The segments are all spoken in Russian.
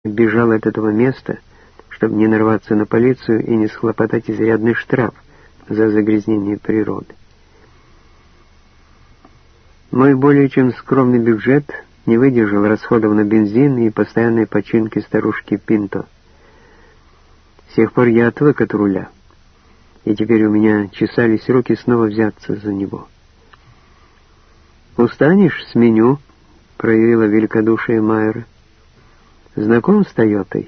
бежал от этого места, чтобы не нарваться на полицию и не схлопотать изрядный штраф за загрязнение природы. Мой более чем скромный бюджет не выдержал расходов на бензин и постоянной починки старушки Пинто. С тех пор я отвык от руля, и теперь у меня чесались руки снова взяться за него. «Устанешь, сменю», — проявила великодушие Майера. «Знаком с Тойотой?»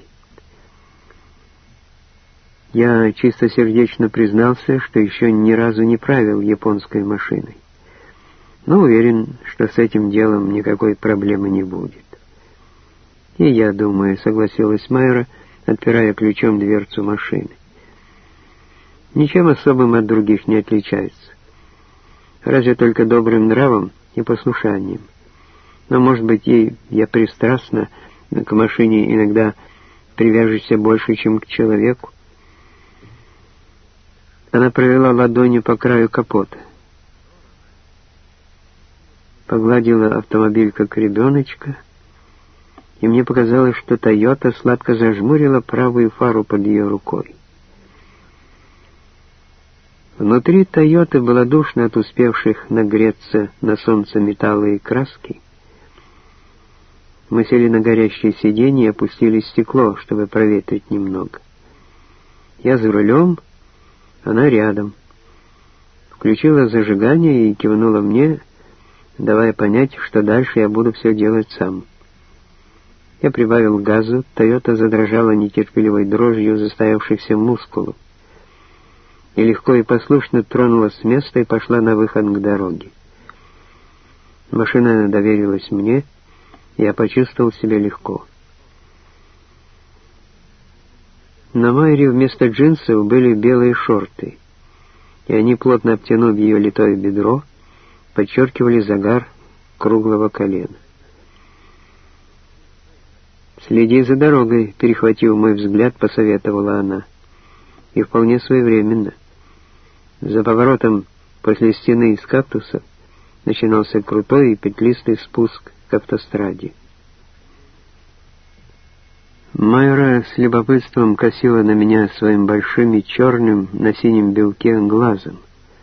Я чистосердечно признался, что еще ни разу не правил японской машиной, но уверен, что с этим делом никакой проблемы не будет. «И я думаю», — согласилась Майера, отпирая ключом дверцу машины. «Ничем особым от других не отличается. Разве только добрым нравом и послушанием. Но, может быть, я пристрастна к машине, иногда привяжешься больше, чем к человеку». Она провела ладонью по краю капота. Погладила автомобиль как ребеночка, и мне показалось, что Тойота сладко зажмурила правую фару под ее рукой. Внутри Тойоты было душно от успевших нагреться на солнце металла и краски. Мы сели на горящее сиденье и опустили стекло, чтобы проветрить немного. Я за рулем, она рядом. Включила зажигание и кивнула мне, давая понять, что дальше я буду все делать сам. Я прибавил газу, Тойота задрожала нетерпеливой дрожью застоявшихся мускулов, и легко и послушно тронулась с места и пошла на выход к дороге. Машина доверилась мне, и я почувствовал себя легко. На Майере вместо джинсов были белые шорты, и они, плотно обтянув ее литое бедро, подчеркивали загар круглого колена. «Следи за дорогой», — перехватив мой взгляд, посоветовала она. И вполне своевременно. За поворотом после стены из кактусов начинался крутой и петлистый спуск к автостраде. Майера с любопытством косила на меня своим большим и черным на синем белке глазом.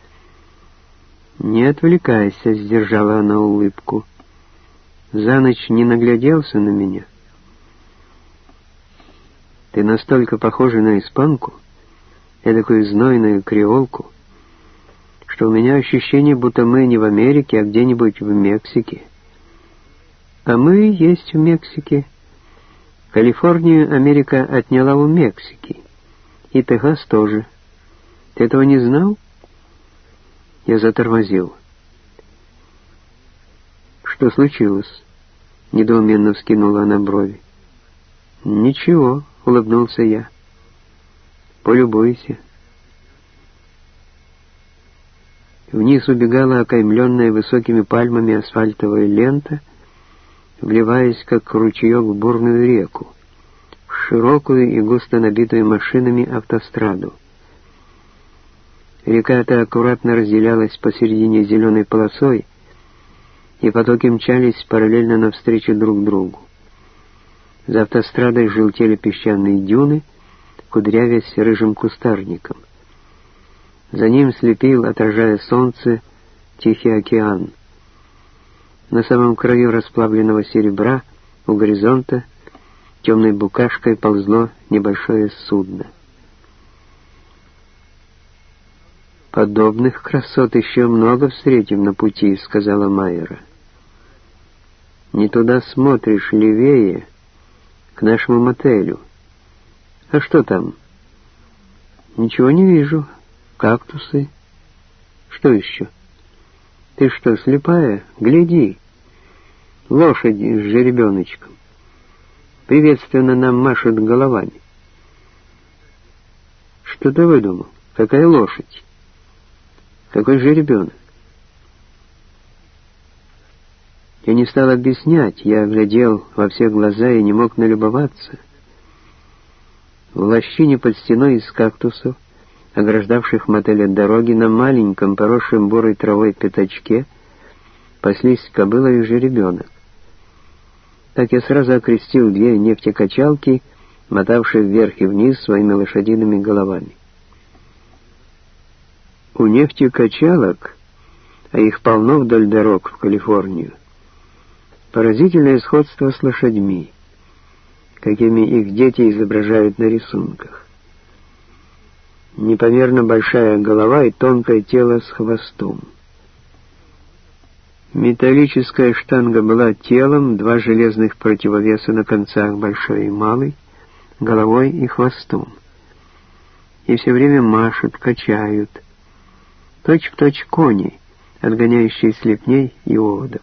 «Не отвлекайся», — сдержала она улыбку. «За ночь не нагляделся на меня? Ты настолько похожа на испанку, эдакую знойную креолку, что у меня ощущение, будто мы не в Америке, а где-нибудь в Мексике. А мы есть в Мексике. Калифорнию Америка отняла у Мексики. И Техас тоже. Ты этого не знал?» Я затормозил. «Что случилось?» — недоуменно вскинула она брови. «Ничего», — улыбнулся я. «Полюбуйся». Вниз убегала окаймленная высокими пальмами асфальтовая лента, вливаясь как ручеек в бурную реку, в широкую и густо набитую машинами автостраду. Река эта аккуратно разделялась посередине зеленой полосой, и потоки мчались параллельно навстречу друг другу. За автострадой желтели песчаные дюны, кудрявясь рыжим кустарником. За ним слепил, отражая солнце, Тихий океан. На самом краю расплавленного серебра у горизонта темной букашкой ползло небольшое судно. «Подобных красот еще много встретим на пути», — сказала Майера. «Не туда смотришь, левее, к нашему мотелю. А что там?» «Ничего не вижу. Кактусы. Что еще?» «Ты что, слепая? Гляди. Лошади с жеребеночком. Приветственно нам машут головами». «Что ты выдумал? Какая лошадь? Какой жеребенок?» Я не стал объяснять, я глядел во все глаза и не мог налюбоваться. В лощине под стеной из кактусов, ограждавших мотель от дороги, на маленьком, поросшем бурой травой пятачке, паслись кобыла и жеребенок. Так я сразу окрестил две нефтекачалки, мотавшие вверх и вниз своими лошадиными головами. У нефтекачалок, а их полно вдоль дорог в Калифорнию, поразительное сходство с лошадьми, какими их дети изображают на рисунках. Непомерно большая голова и тонкое тело с хвостом. Металлическая штанга была телом, два железных противовеса на концах, большой и малый, головой и хвостом. И все время машут, качают, точь-в-точь кони, отгоняющие слепней и оводов.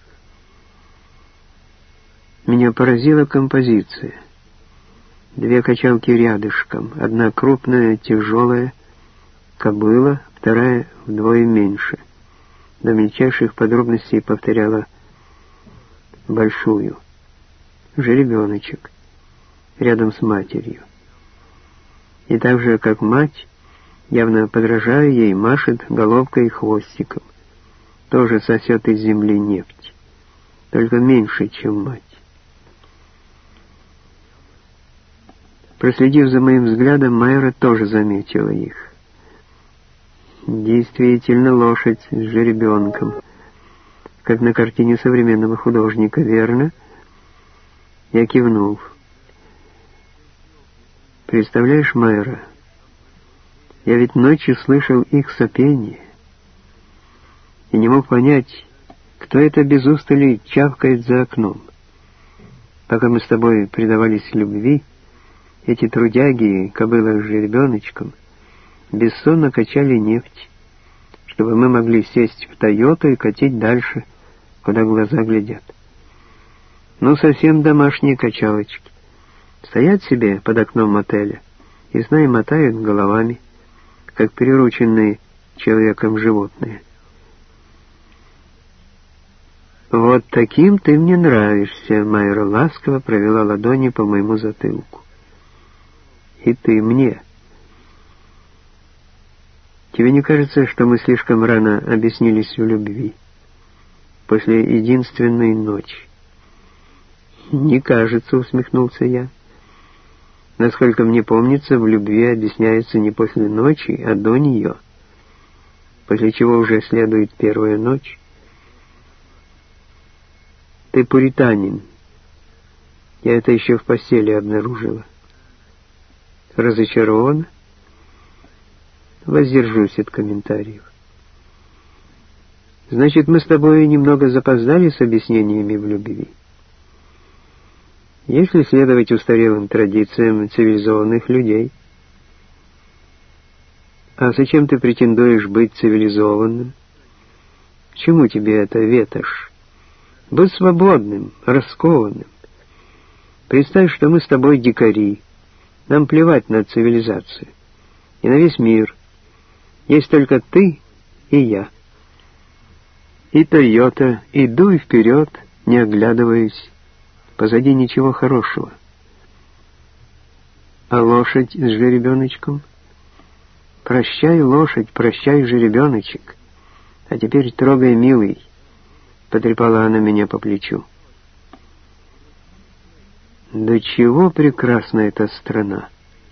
Меня поразила композиция. Две качалки рядышком, одна крупная, тяжелая кобыла, вторая вдвое меньше. До мельчайших подробностей повторяла большую. Жеребеночек, рядом с матерью. И так же, как мать, явно подражая ей, машет головкой и хвостиком. Тоже сосет из земли нефть, только меньше, чем мать. Проследив за моим взглядом, Майра тоже заметила их. Действительно, лошадь с жеребенком, как на картине современного художника, верно? Я кивнул. Представляешь, Майра, я ведь ночью слышал их сопение и не мог понять, кто это без устали чавкает за окном. Пока мы с тобой предавались любви, эти трудяги, кобыла с жеребеночком, бессонно качали нефть, чтобы мы могли сесть в «Тойоту» и катить дальше, куда глаза глядят. Ну, совсем домашние качалочки. Стоят себе под окном мотеля и, знай, мотают головами, как прирученные человеком животные. «Вот таким ты мне нравишься», — Майра ласково провела ладони по моему затылку. «И ты мне. Тебе не кажется, что мы слишком рано объяснились в любви? После единственной ночи?» «Не кажется», — усмехнулся я. «Насколько мне помнится, в любви объясняется не после ночи, а до нее, после чего уже следует первая ночь. Ты пуританин. Я это еще в постели обнаружила. Разочарован? Воздержусь от комментариев. Значит, мы с тобой немного запоздали с объяснениями в любви. Если следовать устарелым традициям цивилизованных людей. А зачем ты претендуешь быть цивилизованным? К чему тебе эта ветошь? Будь свободным, раскованным. Представь, что мы с тобой дикари. Нам плевать на цивилизацию и на весь мир. Есть только ты и я. И «Тойота», и дуй вперед, не оглядываясь. Позади ничего хорошего. А лошадь с жеребеночком? Прощай, лошадь, прощай, жеребеночек. А теперь трогай, милый. Потрепала она меня по плечу. Да чего прекрасна эта страна!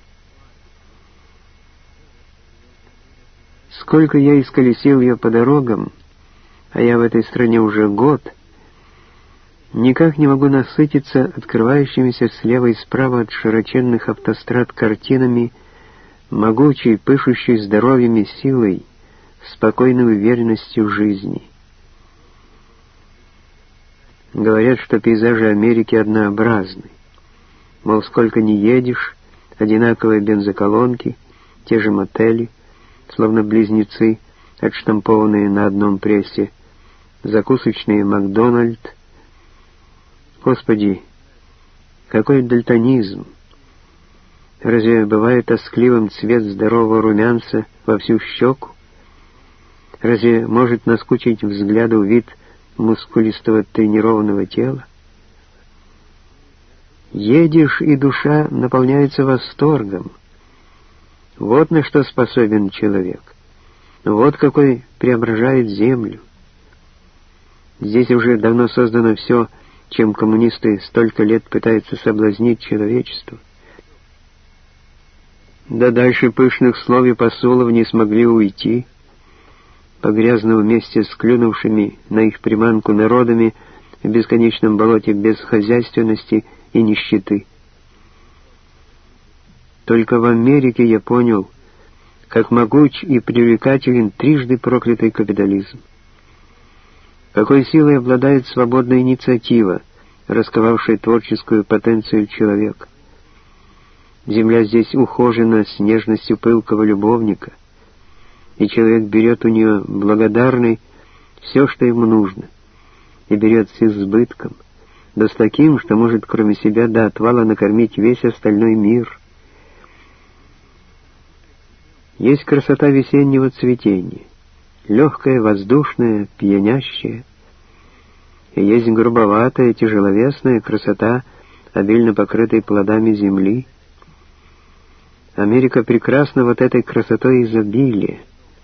Сколько я исколесил ее по дорогам, а я в этой стране уже год, никак не могу насытиться открывающимися слева и справа от широченных автострад картинами, могучей, пышущей здоровьем и силой, спокойной уверенностью жизни. Говорят, что пейзажи Америки однообразны. Мол, сколько ни едешь, одинаковые бензоколонки, те же мотели, словно близнецы, отштампованные на одном прессе, закусочные «Макдональд». Господи, какой дальтонизм! Разве бывает тоскливым цвет здорового румянца во всю щеку? Разве может наскучить взгляду вид мускулистого тренированного тела? Едешь, и душа наполняется восторгом. Вот на что способен человек. Вот какой преображает землю. Здесь уже давно создано все чем коммунисты столько лет пытаются соблазнить человечество. Да дальше пышных слов и посулов не смогли уйти, погрязнув вместе с клюнувшими на их приманку народами в бесконечном болоте бесхозяйственности и нищеты. Только в Америке я понял, как могуч и привлекателен трижды проклятый капитализм. Какой силой обладает свободная инициатива, расковавшая творческую потенцию человека. Земля здесь ухожена с нежностью пылкого любовника, и человек берет у нее благодарный все, что ему нужно, и берет с избытком, да с таким, что может кроме себя до отвала накормить весь остальной мир. Есть красота весеннего цветения, легкая, воздушная, пьянящая, и есть грубоватая, тяжеловесная красота, обильно покрытой плодами земли. Америка прекрасна вот этой красотой изобилия.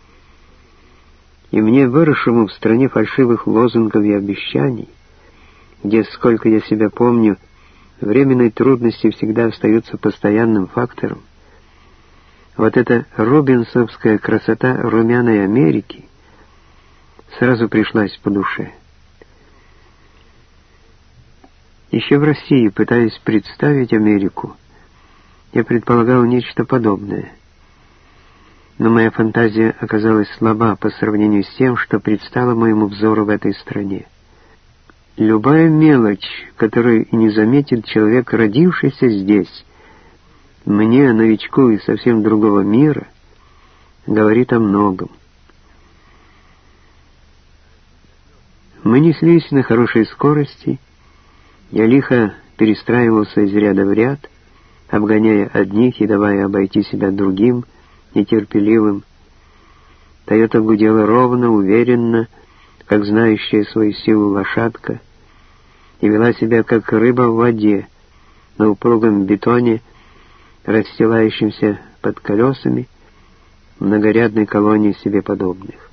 И мне, выросшему в стране фальшивых лозунгов и обещаний, где, сколько я себя помню, временные трудности всегда остаются постоянным фактором, вот эта робинсовская красота румяной Америки сразу пришлась по душе. Еще в России, пытаясь представить Америку, я предполагал нечто подобное. Но моя фантазия оказалась слаба по сравнению с тем, что предстало моему взору в этой стране. Любая мелочь, которую и не заметит человек, родившийся здесь, мне, новичку из совсем другого мира, говорит о многом. Мы неслись на хорошей скорости, я лихо перестраивался из ряда в ряд, обгоняя одних и давая обойти себя другим, нетерпеливым. Тойота гудела ровно, уверенно, как знающая свою силу лошадка, и вела себя как рыба в воде, на упругом бетоне, расстилающемся под колесами многорядной колонии себе подобных.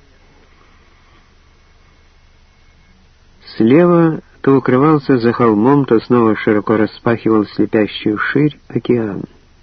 Слева то укрывался за холмом, то снова широко распахивал слепящую ширь океан.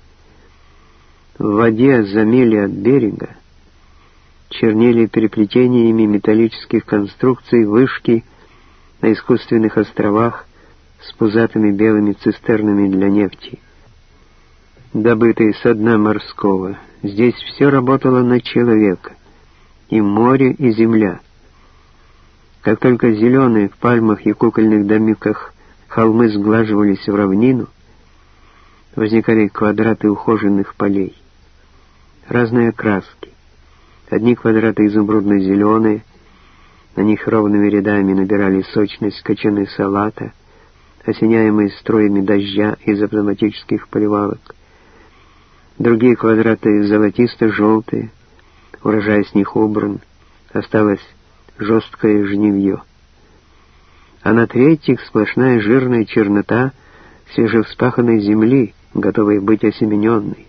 В воде за мили от берега чернели переплетениями металлических конструкций вышки на искусственных островах с пузатыми белыми цистернами для нефти, добытой со дна морского. Здесь все работало на человека, и море, и земля. Как только зеленые в пальмах и кукольных домиках холмы сглаживались в равнину, возникали квадраты ухоженных полей. Разные окраски. Одни квадраты изумрудно-зеленые, на них ровными рядами набирали сочность кочаны салата, осеняемые струями дождя из автоматических поливалок. Другие квадраты золотисто-желтые, урожай с них убран, осталось жесткое жнивье. А на третьих сплошная жирная чернота свежевспаханной земли, готовой быть осемененной.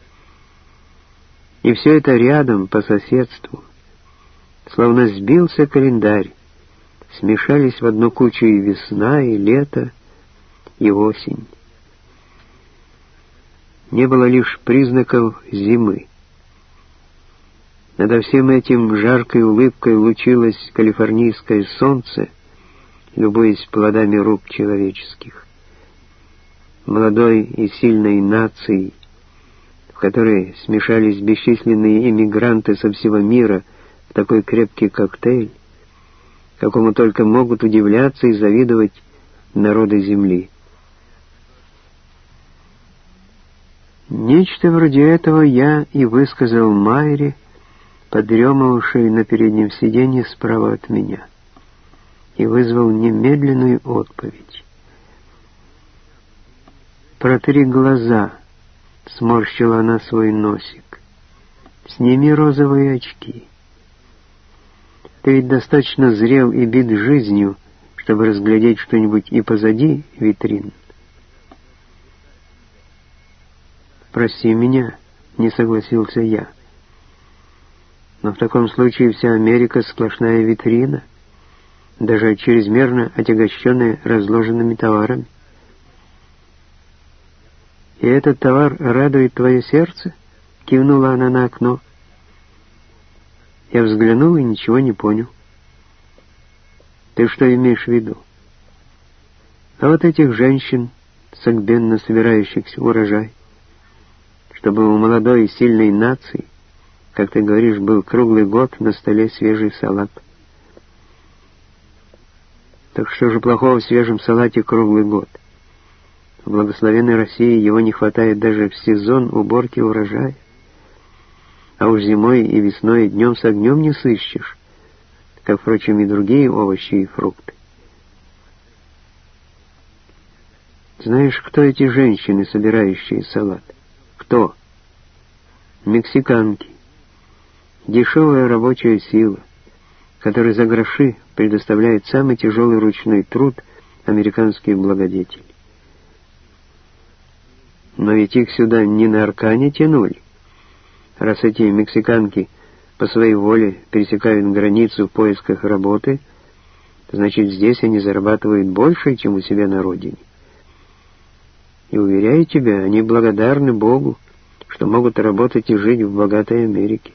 И все это рядом, по соседству. Словно сбился календарь, смешались в одну кучу и весна, и лето, и осень. Не было лишь признаков зимы. Над всем этим жаркой улыбкой лучилось калифорнийское солнце, любуясь плодами рук человеческих. Молодой и сильной нацией, в которой смешались бесчисленные иммигранты со всего мира в такой крепкий коктейль, какому только могут удивляться и завидовать народы земли. Нечто вроде этого я и высказал Майре, подремывавшей на переднем сиденье справа от меня, и вызвал немедленную отповедь. «Протри глаза», — сморщила она свой носик. «Сними розовые очки. Ты ведь достаточно зрел и бит жизнью, чтобы разглядеть что-нибудь и позади витрин». «Прости меня», — не согласился я. «Но в таком случае вся Америка сплошная витрина. даже чрезмерно отягощенные разложенными товарами. «И этот товар радует твое сердце?» — кивнула она на окно. Я взглянул и ничего не понял. «Ты что имеешь в виду?» «А вот этих женщин, согбенно собирающихся урожай, чтобы у молодой и сильной нации, как ты говоришь, был круглый год на столе свежий салат». «Так что же плохого в свежем салате круглый год? В благословенной России его не хватает даже в сезон уборки урожая. А уж зимой и весной днем с огнем не сыщешь, как, впрочем, и другие овощи и фрукты. Знаешь, кто эти женщины, собирающие салат? Кто? Мексиканки. Дешевая рабочая сила, которая за гроши предоставляет самый тяжелый ручной труд американские благодетели. Но ведь их сюда не на аркане тянули. Раз эти мексиканки по своей воле пересекают границу в поисках работы, значит, здесь они зарабатывают больше, чем у себя на родине. И уверяю тебя, они благодарны Богу, что могут работать и жить в богатой Америке.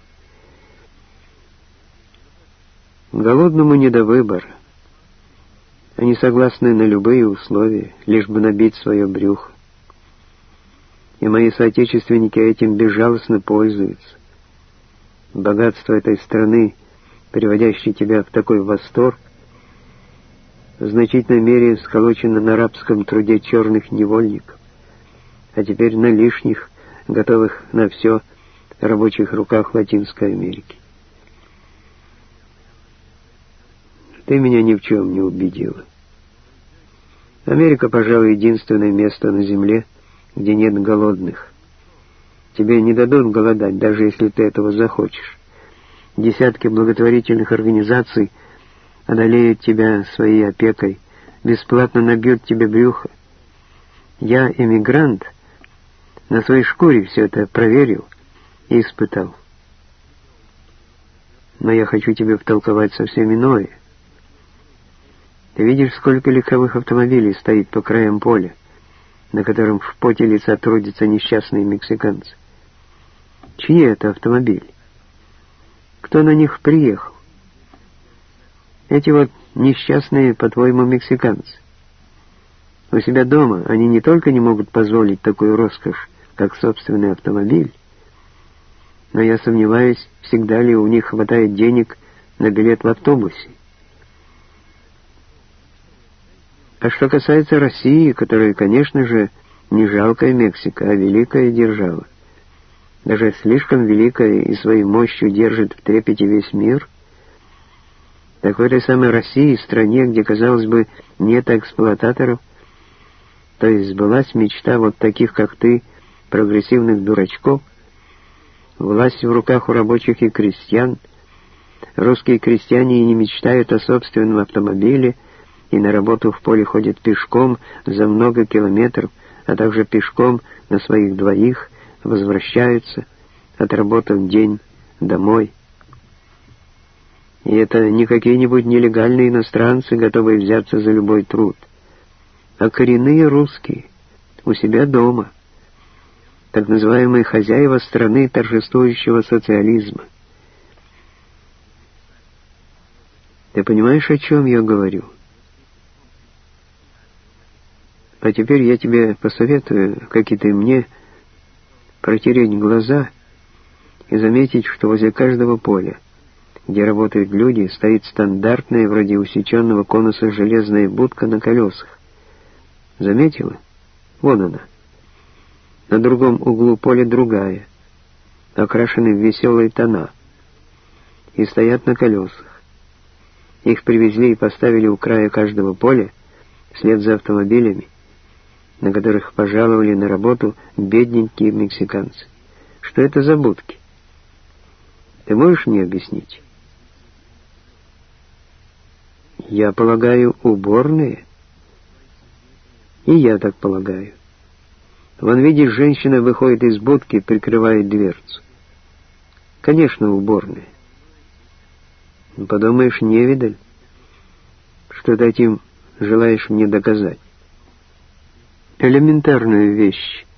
Голодному не до выбора. Они согласны на любые условия, лишь бы набить свое брюхо. И мои соотечественники этим безжалостно пользуются. Богатство этой страны, приводящее тебя в такой восторг, в значительной мере сколочено на рабском труде черных невольников, а теперь на лишних, готовых на все, рабочих руках Латинской Америки. Ты меня ни в чем не убедила. Америка, пожалуй, единственное место на земле, где нет голодных. Тебе не дадут голодать, даже если ты этого захочешь. Десятки благотворительных организаций одолеют тебя своей опекой, бесплатно набьют тебе брюхо. Я, эмигрант, на своей шкуре все это проверил и испытал. Но я хочу тебе втолковать совсем иное. Ты видишь, сколько легковых автомобилей стоит по краям поля, на котором в поте лица трудятся несчастные мексиканцы? Чьи это автомобили? Кто на них приехал? Эти вот несчастные, по-твоему, мексиканцы. У себя дома они не только не могут позволить такую роскошь, как собственный автомобиль, но я сомневаюсь, всегда ли у них хватает денег на билет в автобусе. А что касается России, которая, конечно же, не жалкая Мексика, а великая держава, даже слишком великая и своей мощью держит в трепете весь мир, так в этой самой России, стране, где, казалось бы, нет эксплуататоров, то есть сбылась мечта вот таких, как ты, прогрессивных дурачков, власть в руках у рабочих и крестьян, русские крестьяне и не мечтают о собственном автомобиле, и на работу в поле ходят пешком за много километров, а также пешком на своих двоих возвращаются, отработав день, домой. И это не какие-нибудь нелегальные иностранцы, готовые взяться за любой труд, а коренные русские, у себя дома, так называемые хозяева страны торжествующего социализма. Ты понимаешь, о чем я говорю? А теперь я тебе посоветую, как и ты мне, протереть глаза и заметить, что возле каждого поля, где работают люди, стоит стандартная, вроде усеченного конуса, железная будка на колесах. Заметила? Вон она. На другом углу поля другая, окрашены в веселые тона, и стоят на колесах. Их привезли и поставили у края каждого поля, вслед за автомобилями, на которых пожаловали на работу бедненькие мексиканцы. Что это за будки? Ты можешь мне объяснить? Я полагаю, уборные? И я так полагаю. Вон, видишь, женщина выходит из будки, прикрывает дверцу. Конечно, уборные. Подумаешь, невидаль. Что ты этим желаешь мне доказать? Элементарную вещь.